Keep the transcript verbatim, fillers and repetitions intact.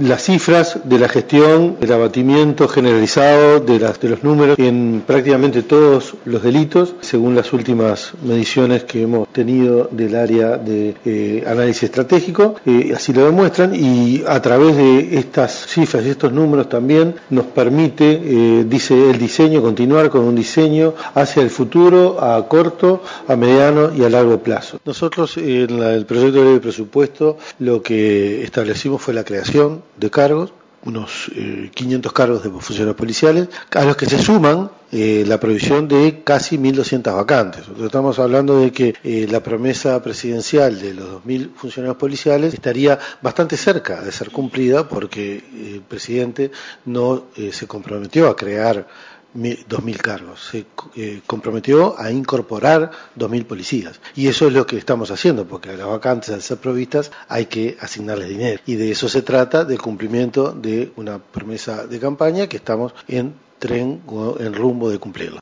las cifras de la gestión, el abatimiento generalizado de, las, de los números en prácticamente todos los delitos, según las últimas mediciones que hemos tenido del área de eh, análisis estratégico, eh, así lo demuestran, y a través de estas cifras y estos números también nos permite, eh, dice el diseño, continuar con un diseño hacia el futuro, a corto, a mediano y a largo plazo. Nosotros en la, el proyecto de ley de presupuesto lo que establecimos fue la creación de cargos, unos eh, quinientos cargos de funcionarios policiales, a los que se suman eh, la provisión de casi mil doscientas vacantes. Entonces, estamos hablando de que eh, la promesa presidencial de los dos mil funcionarios policiales estaría bastante cerca de ser cumplida, porque eh, el presidente no eh, se comprometió a crear dos mil cargos, se eh, comprometió a incorporar dos mil policías, y eso es lo que estamos haciendo, porque a las vacantes, al ser provistas, hay que asignarles dinero, y de eso se trata, del cumplimiento de una promesa de campaña que estamos en tren o en rumbo de cumplirla.